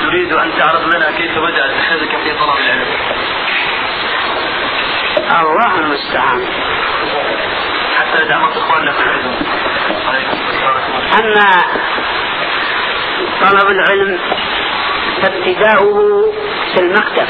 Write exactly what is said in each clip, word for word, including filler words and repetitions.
نريد أن تعرض لنا كيف بدأت رحلتك في طلب العلم. الله المستعان. حتى دعمت إخواننا في العلم. أما طلب العلم فابتداؤه في المكتب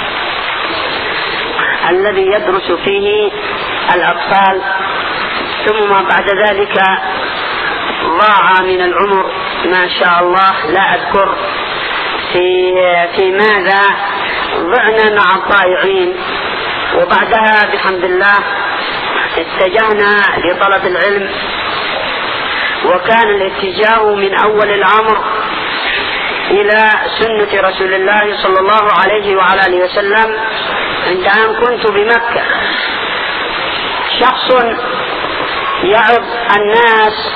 الذي يدرس فيه الأطفال، ثم بعد ذلك ضاع من العمر ما شاء الله لا أذكر في, في ماذا ضعنا مع الضائعين، وبعدها بحمد الله اتجهنا لطلب العلم. وكان الاتجاه من أول الأمر إلى سنة رسول الله صلى الله عليه وعلى آله وسلم. عند أن كنت بمكة شخص يعظ الناس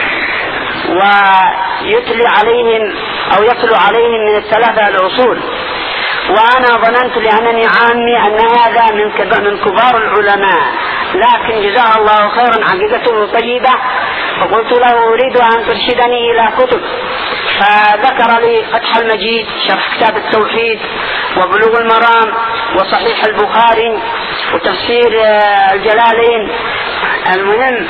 ويتلي عليهم أو يتلو عليهم من الثلاثة الأصول، وأنا ظننت لأنني عامي أن هذا من كبار العلماء، لكن جزاه الله خيرا عقيدته طيبة. فقلت له أريد أن ترشدني إلى كتب، فذكر لي فتح المجيد شرح كتاب التوحيد وبلوغ المرام وصحيح البخاري وتفسير الجلالين. المهم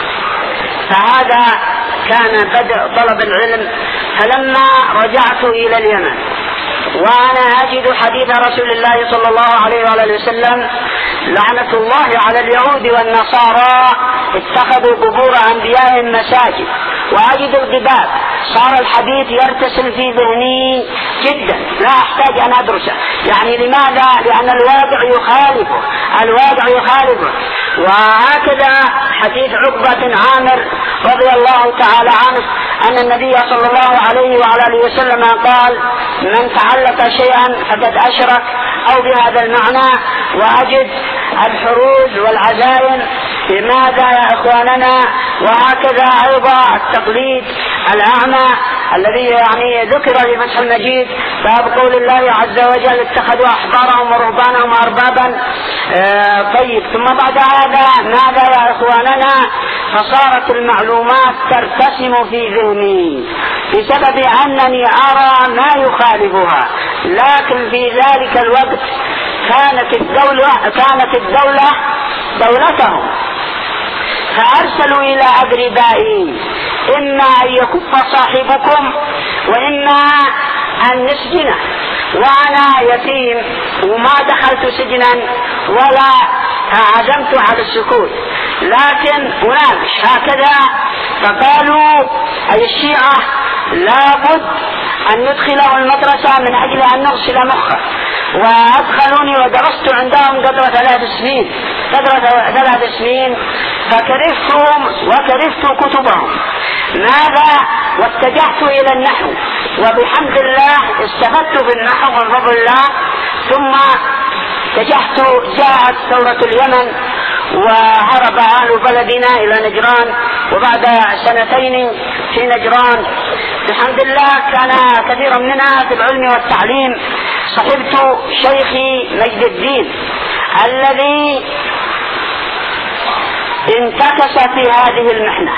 فهذا كان بدء طلب العلم. فلما رجعت إلى اليمن وأنا أجد حديث رسول الله صلى الله عليه وآله وسلم لعنة الله على اليهود والنصارى اتخذوا قبور أنبيائهم مساجد، وأجد الضباب، صار الحديث يرتسل في ذهني جدا لا أحتاج أن أدرسه. يعني لماذا؟ لأن الواقع يخالفه، الواقع يخالفه. وهكذا حديث عقبة بن عامر رضي الله تعالى عنه أن النبي صلى الله عليه وعلى آله وسلم قال: من تعلق شيئا فقد أشرك، أو بهذا المعنى. وأجد الحروج والعزائم. لماذا يا إخواننا؟ وهكذا أيضا التقليد الأعمى الذي يعني ذكر في فتح المجيد باب قول الله عز وجل: اتخذوا أحبارهم ورهبانهم أربابا. آه طيب، ثم بعد هذا ماذا يا إخواننا؟ فصارت المعلومات ترتسم في ذهني بسبب أنني أرى ما يخالفها. لكن في ذلك الوقت كانت الدولة كانت الدولة دولتهم، فأرسلوا إلى أقربائي: إما أن يكف صاحبكم وإما أن نسجنه. وأنا يتيم وما دخلت سجنا ولا عزمت على السكوت، لكن هناك هكذا. فقالوا أي الشيعة لابد أن ندخله المدرسة من أجل أن نغسل مخه. وأدخلوني ودرست عندهم قدر ثلاث سنين قدر ثلاث سنين فكرهتهم وكرهت كتبهم. ماذا؟ واتجهت إلى النحو، وبحمد الله استفدت في النحو من فضل الله. ثم اتجهت، جاءت ثورة اليمن وهرب أهل بلدنا إلى نجران، وبعد سنتين في نجران بحمد الله كان كثيرا منها في العلم والتعليم. صحبت شيخي مجد الدين الذي انتكس في هذه المحنة،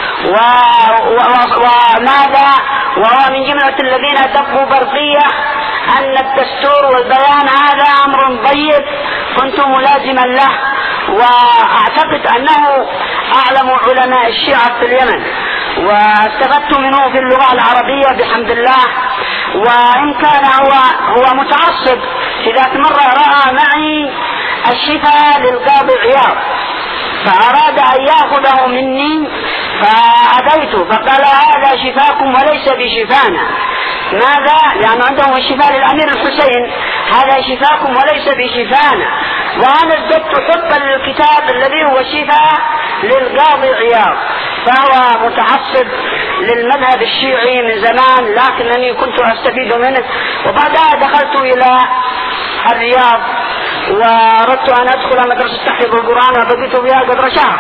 وماذا وهو من جملة الذين دقوا برقية أن الدستور والبيان هذا أمر طيب، كنت ملازما له، وأعتقد أنه أعلم علماء الشيعة في اليمن، واستفدت منه في اللغة العربية بحمد الله. وإن كان هو هو متعصب، في ذات مرة رأى معي الشفاء للقاضي عياض فأراد أن يأخذه مني فأبيت، فقال: هذا شفاكم وليس بشفانا. ماذا؟ لأن عندهم الشفاء للأمير الحسين، هذا شفاكم وليس بشفانا. وأنا ازددت حبا للكتاب الذي هو شفاء للقاضي عياض، فهو متعصب للمذهب الشيعي من زمان، لكنني كنت أستفيد منه. وبعدها دخلت إلى الرياض وأردت أن أدخل مدرسة تحفيظ القرآن، وبقيت فيها قدر شهر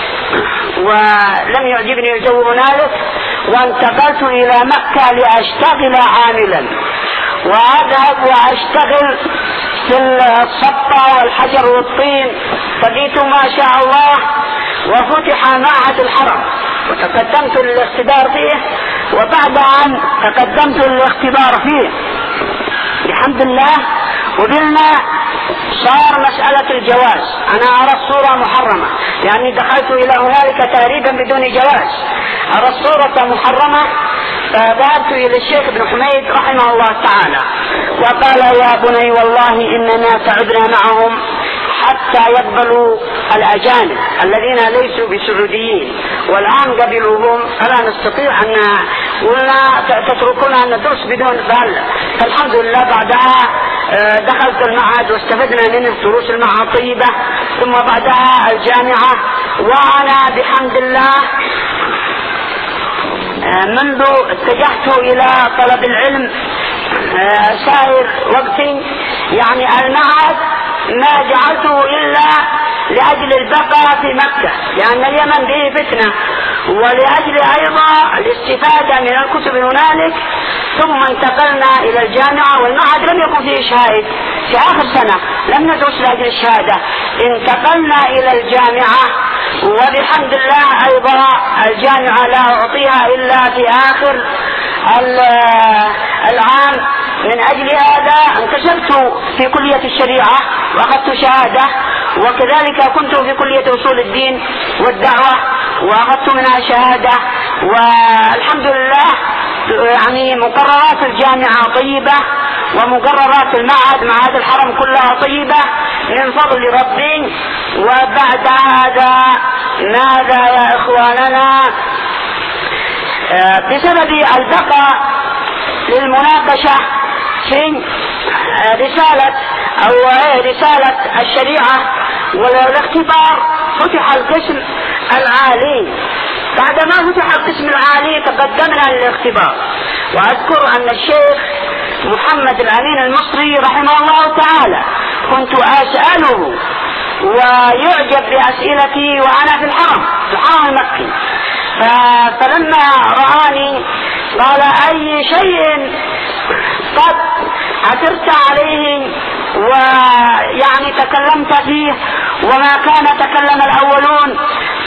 ولم يعجبني الجو هنالك، وانتقلت إلى مكة لأشتغل عاملا، وأذهب وأشتغل في الصبة والحجر والطين. فجئت ما شاء الله وفتح معهد الحرم وتقدمت للاختبار فيه، وبعد أن تقدمت للاختبار فيه بحمد الله وبلنا صار مسألة الجواز. أنا أرى الصورة محرمة لأني دخلت إلى هنالك تهريبا بدون جواز، أرى الصورة محرمة. فذهبت إلى الشيخ ابن حميد رحمه الله تعالى وقال يا بني والله إننا تعبنا معهم حتى يقبلوا الأجانب الذين ليسوا بسعوديين، والآن قبلوهم فلا نستطيع أن قلنا تتركونا أن ندرس بدون بال. فالحمد لله بعدها دخلت المعهد واستفدنا منه، دروس المعهد طيبة، ثم بعدها الجامعة. وأنا بحمد الله منذ اتجهت إلى طلب العلم سائر وقتي، يعني المعهد ما جعلته إلا لأجل البقاء في مكة لأن اليمن به فتنة، ولأجل أيضا الاستفادة من الكتب هنالك. ثم انتقلنا إلى الجامعة، والمعهد لم يكن فيه شهادة في آخر سنة، لم ندرس لأجل الشهادة. انتقلنا إلى الجامعة، وبحمد الله أيضا الجامعة لا أعطيها إلا في آخر العام. من أجل هذا انتشرت في كلية الشريعة وأخذت شهادة، وكذلك كنت في كلية أصول الدين والدعوة وأخذت منها شهادة. والحمد لله يعني مقررات الجامعة طيبة، ومقررات المعهد معهد الحرم كلها طيبة من فضل ربي. وبعد هذا ماذا يا إخواننا؟ بسبب البقاء للمناقشة في رسالة أو رسالة الشريعة والاختبار، فتح القسم العالي. بعدما فتح القسم العالي تقدمنا للاختبار، وأذكر أن الشيخ محمد الأمين المصري رحمه الله تعالى كنت أسأله ويعجب بأسئلتي وأنا في الحرم في الحرم المكي. فلما رآني قال أي شيء قد عثرت عليه ويعني تكلمت فيه وما كان تكلم الأولون؟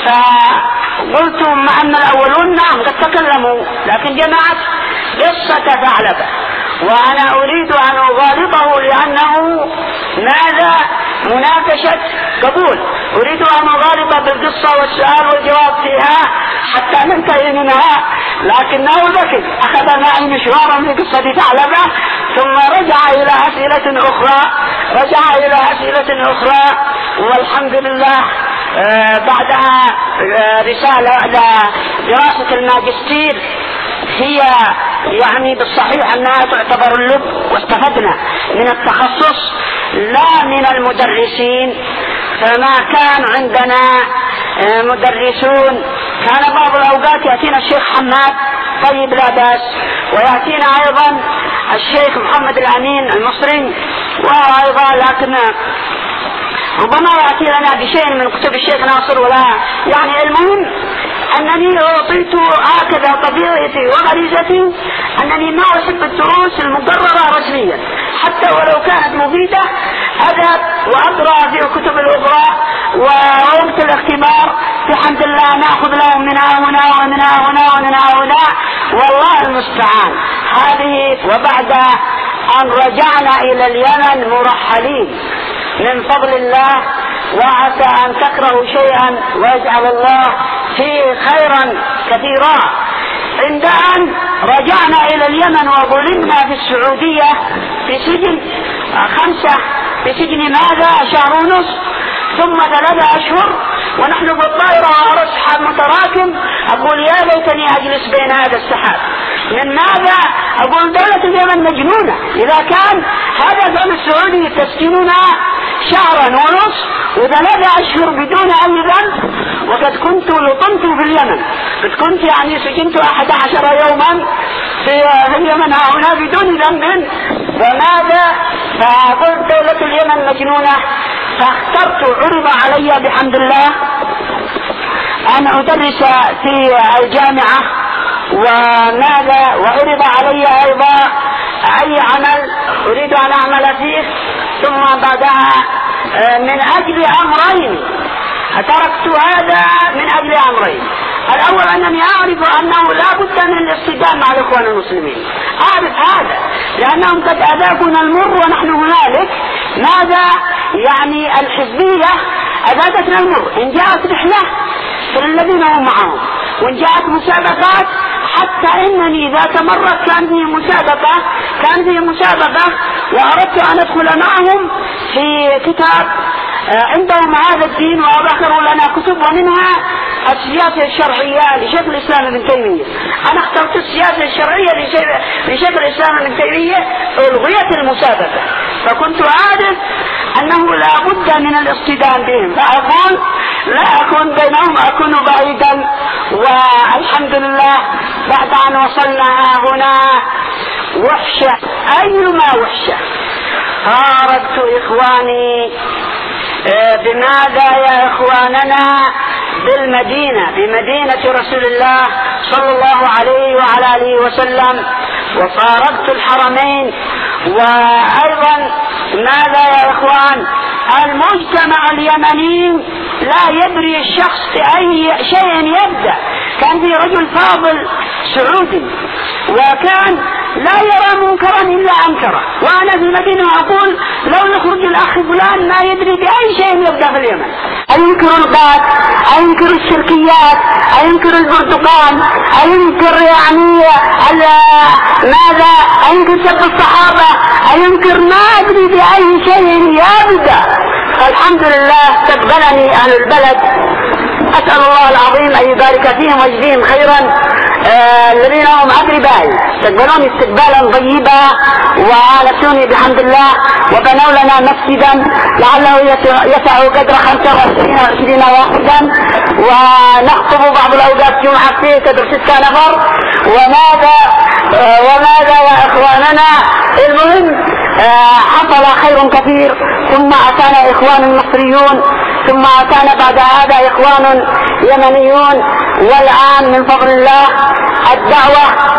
فقلت مع أن الأولون نعم قد تكلموا، لكن جمعت قصة ثعلبة، وأنا أريد أن أغالطه لأنه ماذا مناقشة قبول، أريد أن أغالط بالقصة والسؤال والجواب فيها حتى ننتهي منها، لكنه ذكي أخذ معي مشوارا في قصة ثعلبة، ثم رجع إلى أسئلة أخرى رجع إلى أسئلة أخرى والحمد لله. آه بعدها آه رسالة لدراسة الماجستير، هي يعني بالصحيح أنها تعتبر اللب، واستفدنا من التخصص لا من المدرسين. فما كان عندنا آه مدرسون، كان بعض الأوقات يأتينا الشيخ حماد طيب لا بأس، ويأتينا أيضا الشيخ محمد الأمين المصري وأيضا، لكن ربما يأتي لنا بشيء من كتب الشيخ ناصر ولا يعني. المهم أنني أعطيت هكذا طبيعتي وغريزتي أنني ما أحب الدروس المقررة رسميا، حتى ولو كانت مفيدة أذهب وأقرأ في الكتب الأخرى، ووقت الاختبار بحمد الله نأخذ لهم من هنا ومن هنا ومن هنا، والله المستعان. هذه وبعد أن رجعنا إلى اليمن مرحلين من فضل الله، وعسى أن تكرهوا شيئا ويجعل الله فيه خيرا كثيرا. عند أن رجعنا إلى اليمن وظلمنا في السعودية في سجن خمسة في سجن ماذا شهر ونصف ثم ثلاثة أشهر، ونحن بالطائرة وأرى السحاب متراكم. أقول يا ليتني أجلس بين هذا السحاب. من ماذا؟ أقول دولة اليمن مجنونة إذا كان هذا الدولة السعودي تسكننا شهرا ونصف وثلاثة أشهر بدون أي ذنب، وقد كنت لطمت في اليمن، قد كنت يعني سجنت أحد عشر يوما في اليمن هنا بدون ذنب. وماذا؟ فقلت دولة اليمن مجنونة، فاخترت عرض علي بحمد الله أن أدرس في الجامعة، وماذا وعرض علي أيضا أي عمل أريد أن أعمل فيه. ثم بعدها من أجل أمرين تركت هذا، من أجل أمرين. الأول أنني أعرف أنه لا بد من الاصطدام مع الإخوان المسلمين، أعرف هذا، لأنهم قد أذاقنا المر ونحن هنالك. ماذا يعني الحزبية؟ أذاقتنا المر. إن جاءت رحلة فالذين هم معهم، وإن جاءت مسابقات، حتى إنني ذات مرة كان في مسابقة كان في مسابقة وأردت أن أدخل معهم في كتاب عندهم هذا الدين، وذكروا لنا كتب ومنها السياسة الشرعية لشيخ الإسلام ابن تيمية. أنا اخترت السياسة الشرعية لشيخ الإسلام ابن تيمية، ألغيت المسابقة، فكنت عارف أنه لا بد من الاصطدام بهم، فأقول لا أكون بينهم، أكون بعيدا. والحمد لله بعد أن وصلنا هنا وحشة، أيما وحشة. خارجت إخواني بماذا يا إخواننا؟ بالمدينة، بمدينة رسول الله صلى الله عليه وعلى آله وسلم، وفارقت الحرمين. وأيضا ماذا يا إخوان؟ المجتمع اليمني لا يدري الشخص بأي شيء يبدأ. كان في رجل فاضل سعودي وكان لا يرى منكرا إلا أنكره، وأنا في المدينة أقول لو يخرج الأخ فلان ما يدري بأي شيء يبدأ في اليمن. أينكر الغاد، أينكر الشركيات، أينكر البرتقال، أينكر يعني ماذا، أينكر سب الصحابة، أينكر ما أدري بأي شيء يبدأ. الحمد لله استقبلني أهل البلد، أسأل الله العظيم أن يبارك فيهم ويجزيهم خيرا. آه الذين هم أقربائي استقبلوني استقبالا طيبا وآنسوني بحمد الله، وبنوا لنا مسجدا لعله يسع قدر خمسة وعشرين وعشرين واحدا، ونخطب بعض الأوقات جمعة فيه تدر ستة نفر. وماذا آه وماذا يا إخواننا؟ المهم آه حصل خير كثير، ثم أتانا إخوان مصريون، ثم أتانا بعد هذا إخوان يمنيون. والآن من فضل الله الدعوة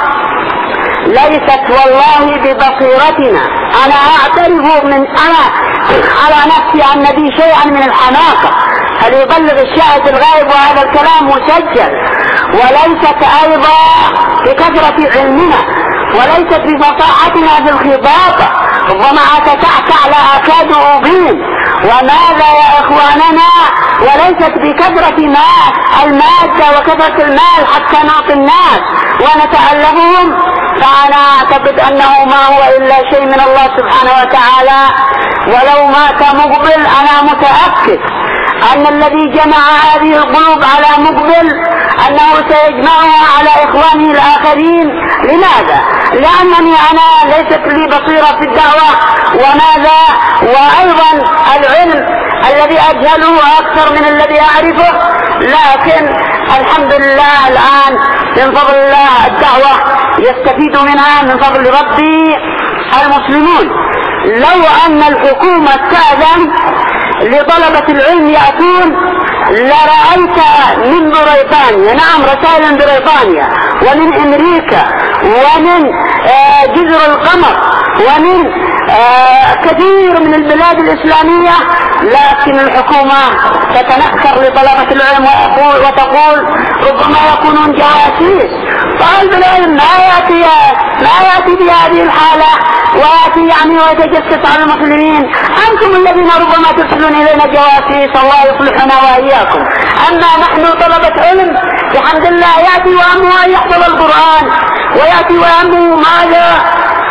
ليست والله ببصيرتنا. أنا أعترف من أنا على نفسي أن بي شيئا من الحماقة، فليبلغ الشاهد الغائب وهذا الكلام مسجل، وليست أيضا بكثرة علمنا، وليست بفصاحتنا في الخطابة، ربما أتتعتع لا أكاد أبين. وماذا يا إخواننا؟ وليست بكثرة ماء المادة وكثرة المال حتى نعطي الناس ونتألفهم. فأنا أعتقد أنه ما هو إلا شيء من الله سبحانه وتعالى. ولو مات مقبل أنا متأكد أن الذي جمع هذه القلوب على مقبل أنه سيجمعها على إخوانه الآخرين. لماذا؟ لأنني أنا ليست لي بصيرة في الدعوة، وماذا وأيضا العلم الذي أجهله أكثر من الذي أعرفه، لكن الحمد لله الآن من فضل الله الدعوة يستفيد منها من فضل ربي المسلمون. لو أن الحكومة تأذن لطلبة العلم يأتون لرأيت من بريطانيا، نعم رسائل من بريطانيا ومن أمريكا ومن آه جزر القمر ومن آه كثير من البلاد الإسلامية، لكن الحكومة تتنكر لطلبة العلم وتقول ربما يكونون جواسيس. طالب العلم ما يأتي ما يأتي بهذه الحالة ويأتي يعني ويتجسس على المسلمين. أنتم الذين ربما ترسلون إلينا جواسيس، الله يصلحنا وإياكم. أما نحن طلبة علم بحمد الله يأتي وهمه أن يحفظ القرآن، ويأتي وهمه ماذا؟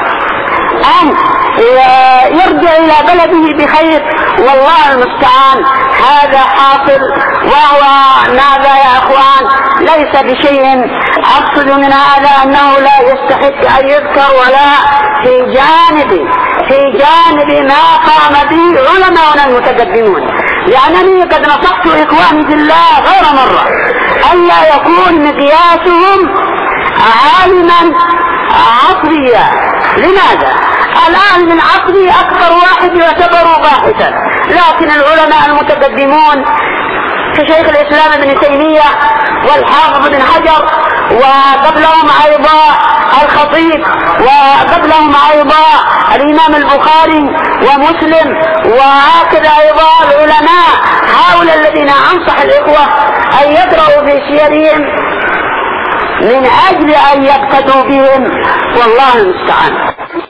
أن يرجع إلى بلده بخير، والله المستعان. هذا حاصل، وهو ماذا يا أخوان؟ ليس بشيء. أقصد من هذا أنه لا يستحق أن يذكر، ولا في جانب في جانب ما قام به علماؤنا المتقدمون. لأنني قد نصحت إخواني في الله غير مرة ألا يكون مقياسهم عالما عصريا. لماذا؟ العالم العصري أكثر واحد يعتبر باحثا، لكن العلماء المتقدمون كشيخ الإسلام ابن تيمية والحافظ بن حجر، وقبلهم أيضا الخطيب، وقبلهم أيضا الإمام البخاري ومسلم، وهكذا أيضا العلماء هؤلاء الذين أنصح الإخوة أن يقرأوا في سيرهم من أجل أن يقتدوا بهم، والله المستعان.